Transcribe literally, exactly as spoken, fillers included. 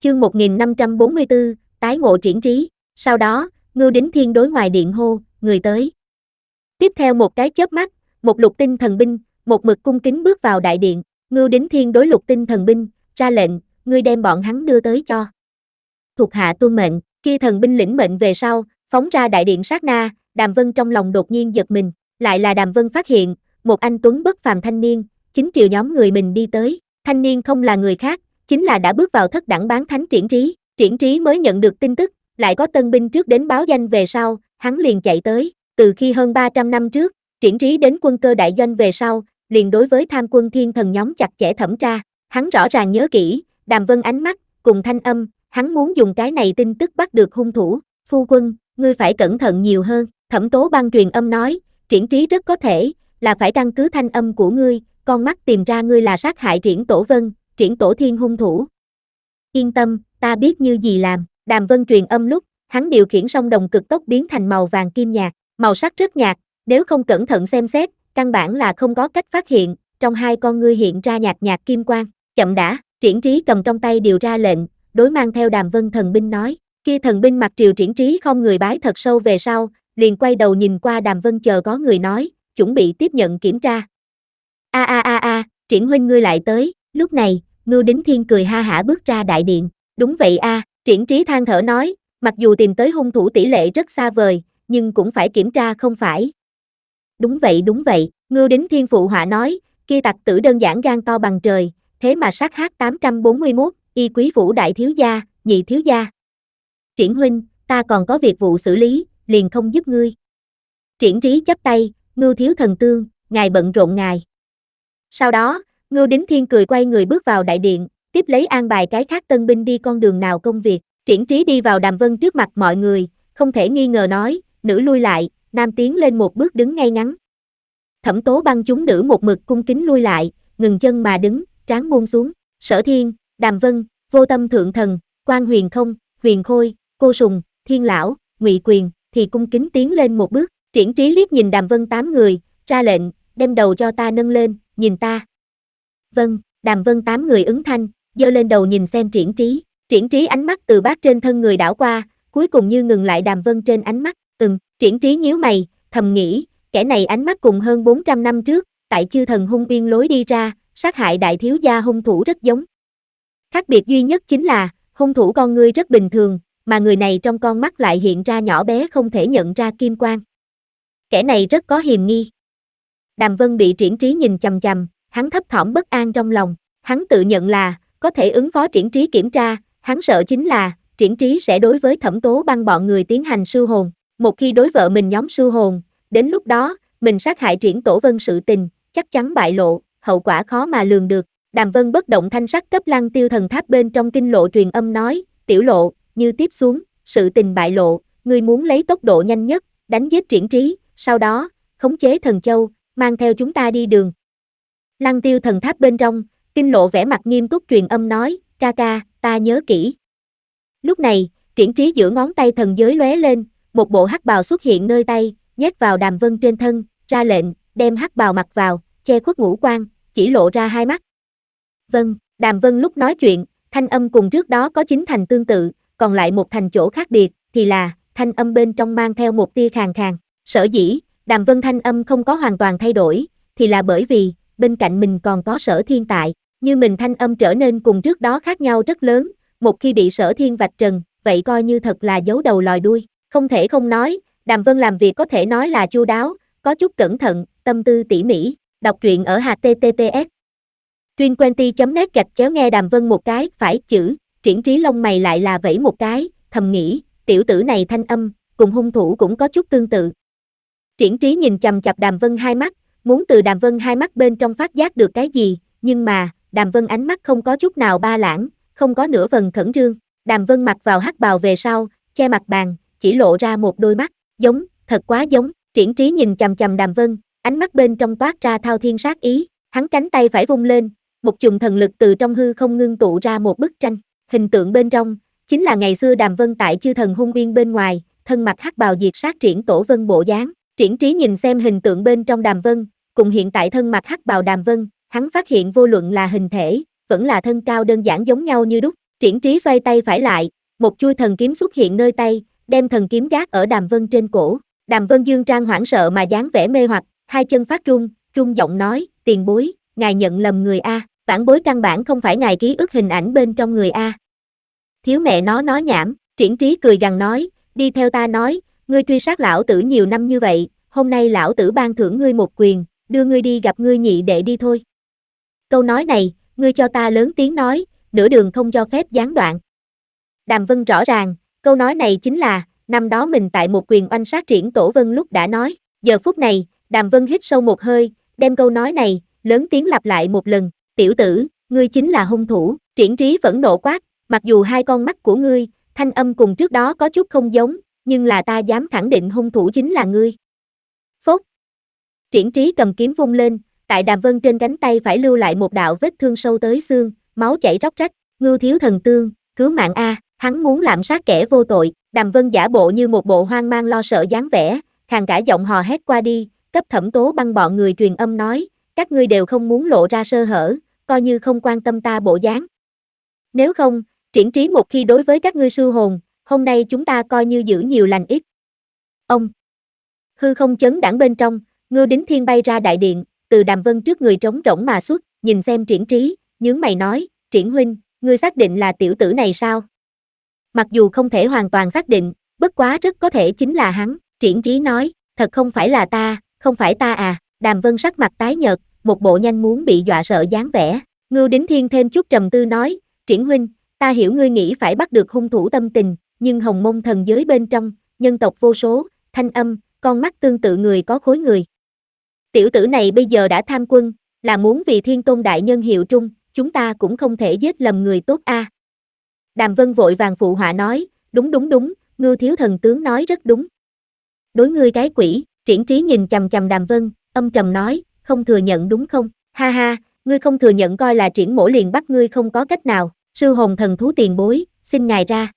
Chương một nghìn năm trăm bốn mươi tư, tái ngộ Triển Trí. Sau đó, Ngưu Đính Thiên đối ngoài điện hô, người tới. Tiếp theo một cái chớp mắt, một lục tinh thần binh, một mực cung kính bước vào đại điện. Ngưu Đính Thiên đối lục tinh thần binh, ra lệnh, ngươi đem bọn hắn đưa tới cho. Thuộc hạ tuân mệnh, kia thần binh lĩnh mệnh về sau, phóng ra đại điện sát na, Đàm Vân trong lòng đột nhiên giật mình, lại là Đàm Vân phát hiện, một anh tuấn bất phàm thanh niên, chính triều nhóm người mình đi tới. Thanh niên không là người khác, chính là đã bước vào thất đẳng bán thánh Triển Trí. Triển Trí mới nhận được tin tức, lại có tân binh trước đến báo danh về sau, hắn liền chạy tới. Từ khi hơn ba trăm năm trước, Triển Trí đến quân cơ đại doanh về sau, liền đối với tham quân thiên thần nhóm chặt chẽ thẩm tra. Hắn rõ ràng nhớ kỹ, Đàm Vân ánh mắt, cùng thanh âm, hắn muốn dùng cái này tin tức bắt được hung thủ. Phu quân, ngươi phải cẩn thận nhiều hơn. Thẩm Tố Băng truyền âm nói, Triển Trí rất có thể, là phải căn cứ thanh âm của ngươi, con mắt tìm ra ngươi là sát hại Triển Tổ Vân, Triển Tổ Thiên hung thủ. Yên tâm, ta biết như gì làm. Đàm Vân truyền âm lúc, hắn điều khiển song đồng cực tốc biến thành màu vàng kim nhạt, màu sắc rất nhạt, nếu không cẩn thận xem xét, căn bản là không có cách phát hiện, trong hai con ngươi hiện ra nhạt nhạt kim quang. Chậm đã, Triển Trí cầm trong tay điều ra lệnh, đối mang theo Đàm Vân thần binh nói, kia thần binh mặc triều Triển Trí không người bái thật sâu về sau, liền quay đầu nhìn qua Đàm Vân chờ có người nói, chuẩn bị tiếp nhận kiểm tra. A a a a, Triển huynh ngươi lại tới. Lúc này, Ngưu Đính Thiên cười ha hả bước ra đại điện. Đúng vậy a, Triển Trí than thở nói, mặc dù tìm tới hung thủ tỷ lệ rất xa vời, nhưng cũng phải kiểm tra không phải. Đúng vậy đúng vậy, Ngưu Đính Thiên phụ họa nói, kia tặc tử đơn giản gan to bằng trời, thế mà sát H tám trăm bốn mươi mốt, y quý phủ đại thiếu gia, nhị thiếu gia. Triển huynh, ta còn có việc vụ xử lý, liền không giúp ngươi. Triển Trí chắp tay, Ngưu thiếu thần tương, ngài bận rộn ngài. Sau đó, Ngưu Đính Thiên cười quay người bước vào đại điện, tiếp lấy an bài cái khác tân binh đi con đường nào công việc. Triển Trí đi vào Đàm Vân trước mặt mọi người, không thể nghi ngờ nói, nữ lui lại, nam tiến lên một bước đứng ngay ngắn. Thẩm Tố Băng chúng nữ một mực cung kính lui lại, ngừng chân mà đứng, trán buông xuống. Sở Thiên, Đàm Vân, Vô Tâm Thượng Thần, Quan Huyền Không, Huyền Khôi, Cô Sùng, Thiên Lão, Ngụy Quyền thì cung kính tiến lên một bước. Triển Trí liếc nhìn Đàm Vân tám người, ra lệnh, đem đầu cho ta nâng lên, nhìn ta. Vâng, Đàm Vân tám người ứng thanh, giơ lên đầu nhìn xem Triển Trí. Triển Trí ánh mắt từ bát trên thân người đảo qua, cuối cùng như ngừng lại Đàm Vân trên ánh mắt. Ừm, Triển Trí nhíu mày, thầm nghĩ, kẻ này ánh mắt cùng hơn bốn trăm năm trước, tại chư thần hung uyên lối đi ra, sát hại đại thiếu gia hung thủ rất giống. Khác biệt duy nhất chính là, hung thủ con ngươi rất bình thường, mà người này trong con mắt lại hiện ra nhỏ bé không thể nhận ra kim quang. Kẻ này rất có hiềm nghi. Đàm Vân bị Triển Trí nhìn chằm chằm, hắn thấp thỏm bất an trong lòng, hắn tự nhận là, có thể ứng phó Triển Trí kiểm tra, hắn sợ chính là, Triển Trí sẽ đối với Thẩm Tố Băng bọn người tiến hành sưu hồn, một khi đối vợ mình nhóm sưu hồn, đến lúc đó, mình sát hại Triển Tổ Vân sự tình, chắc chắn bại lộ, hậu quả khó mà lường được. Đàm Vân bất động thanh sắc cấp Lăng Tiêu thần tháp bên trong kinh lộ truyền âm nói, tiểu lộ, như tiếp xuống, sự tình bại lộ, ngươi muốn lấy tốc độ nhanh nhất, đánh giết Triển Trí, sau đó, khống chế thần châu, mang theo chúng ta đi đường. Lăng Tiêu thần tháp bên trong, kinh lộ vẻ mặt nghiêm túc truyền âm nói, ca ca, ta nhớ kỹ. Lúc này, Triển Trí giữa ngón tay thần giới lóe lên, một bộ hắc bào xuất hiện nơi tay, nhét vào Đàm Vân trên thân, ra lệnh, đem hắc bào mặc vào, che khuất ngũ quan, chỉ lộ ra hai mắt. Vâng, Đàm Vân lúc nói chuyện, thanh âm cùng trước đó có chín thành tương tự, còn lại một thành chỗ khác biệt, thì là, thanh âm bên trong mang theo một tia khàn khàn. Sở dĩ, Đàm Vân thanh âm không có hoàn toàn thay đổi, thì là bởi vì, bên cạnh mình còn có Sở Thiên tại, như mình thanh âm trở nên cùng trước đó khác nhau rất lớn, một khi bị Sở Thiên vạch trần, vậy coi như thật là giấu đầu lòi đuôi. Không thể không nói, Đàm Vân làm việc có thể nói là chu đáo, có chút cẩn thận, tâm tư tỉ mỉ. Đọc truyện ở H T T P S Truyện twenty chấm net gạch chéo nghe Đàm Vân một cái, phải chữ, Triển Trí lông mày lại là vẫy một cái, thầm nghĩ, tiểu tử này thanh âm, cùng hung thủ cũng có chút tương tự. Triển Trí nhìn chằm chằm Đàm Vân hai mắt, muốn từ Đàm Vân hai mắt bên trong phát giác được cái gì, nhưng mà, Đàm Vân ánh mắt không có chút nào ba lãng, không có nửa phần khẩn trương. Đàm Vân mặc vào hắc bào về sau, che mặt bàn, chỉ lộ ra một đôi mắt, giống, thật quá giống. Triển Trí nhìn chằm chằm Đàm Vân, ánh mắt bên trong toát ra thao thiên sát ý, hắn cánh tay phải vung lên, một chùm thần lực từ trong hư không ngưng tụ ra một bức tranh, hình tượng bên trong, chính là ngày xưa Đàm Vân tại chư thần hung uyên bên ngoài, thân mặc hắc bào diệt sát Triển Tổ Vân bộ dáng. Triển Trí nhìn xem hình tượng bên trong Đàm Vân, cùng hiện tại thân mặc hắc bào Đàm Vân, hắn phát hiện vô luận là hình thể, vẫn là thân cao đơn giản giống nhau như đúc. Triển Trí xoay tay phải lại, một chuôi thần kiếm xuất hiện nơi tay, đem thần kiếm gác ở Đàm Vân trên cổ. Đàm Vân dương trang hoảng sợ mà dáng vẻ mê hoặc, hai chân phát run, run giọng nói, tiền bối, ngài nhận lầm người a, vãn bối căn bản không phải ngài ký ức hình ảnh bên trong người a. Thiếu mẹ nó nói nhảm, Triển Trí cười gằn nói, đi theo ta nói, ngươi truy sát lão tử nhiều năm như vậy, hôm nay lão tử ban thưởng ngươi một quyền, đưa ngươi đi gặp ngươi nhị đệ đi thôi. Câu nói này, ngươi cho ta lớn tiếng nói, nửa đường không cho phép gián đoạn. Đàm Vân rõ ràng, câu nói này chính là, năm đó mình tại một quyền oanh sát Triển Tổ Vân lúc đã nói, giờ phút này, Đàm Vân hít sâu một hơi, đem câu nói này, lớn tiếng lặp lại một lần, tiểu tử, ngươi chính là hung thủ, Triển Trí phẫn nộ quát, mặc dù hai con mắt của ngươi, thanh âm cùng trước đó có chút không giống, nhưng là ta dám khẳng định hung thủ chính là ngươi. Phốt. Triển Trí cầm kiếm vung lên, tại Đàm Vân trên cánh tay phải lưu lại một đạo vết thương sâu tới xương, máu chảy róc rách, Ngưu thiếu thần tương, cứu mạng a, hắn muốn lạm sát kẻ vô tội. Đàm Vân giả bộ như một bộ hoang mang lo sợ dáng vẻ, khàn cả giọng hò hét qua đi, cấp Thẩm Tố Băng bọn người truyền âm nói, các ngươi đều không muốn lộ ra sơ hở, coi như không quan tâm ta bộ dáng. Nếu không, Triển Trí một khi đối với các ngươi sư hồn, hôm nay chúng ta coi như giữ nhiều lành ít. Ông hư không chấn đãng bên trong, Ngưu Đính Thiên bay ra đại điện, từ Đàm Vân trước người trống rỗng mà xuất, nhìn xem Triển Trí, nhướng mày nói, Triển huynh, ngươi xác định là tiểu tử này sao? Mặc dù không thể hoàn toàn xác định, bất quá rất có thể chính là hắn, Triển Trí nói, thật không phải là ta, không phải ta à, Đàm Vân sắc mặt tái nhợt, một bộ nhanh muốn bị dọa sợ dáng vẻ. Ngưu Đính Thiên thêm chút trầm tư nói, Triển huynh, ta hiểu ngươi nghĩ phải bắt được hung thủ tâm tình, nhưng Hồng Mông thần giới bên trong, nhân tộc vô số, thanh âm, con mắt tương tự người có khối người. Tiểu tử này bây giờ đã tham quân, là muốn vì Thiên Tôn đại nhân hiệu trung, chúng ta cũng không thể giết lầm người tốt a. À. Đàm Vân vội vàng phụ họa nói, đúng đúng đúng, Ngưu thiếu thần tướng nói rất đúng. Đối ngươi cái quỷ, Triển Trí nhìn chằm chằm Đàm Vân, âm trầm nói, không thừa nhận đúng không? Ha ha, ngươi không thừa nhận coi là Triển mổ liền bắt ngươi không có cách nào, sư hồn thần thú tiền bối, xin ngài ra.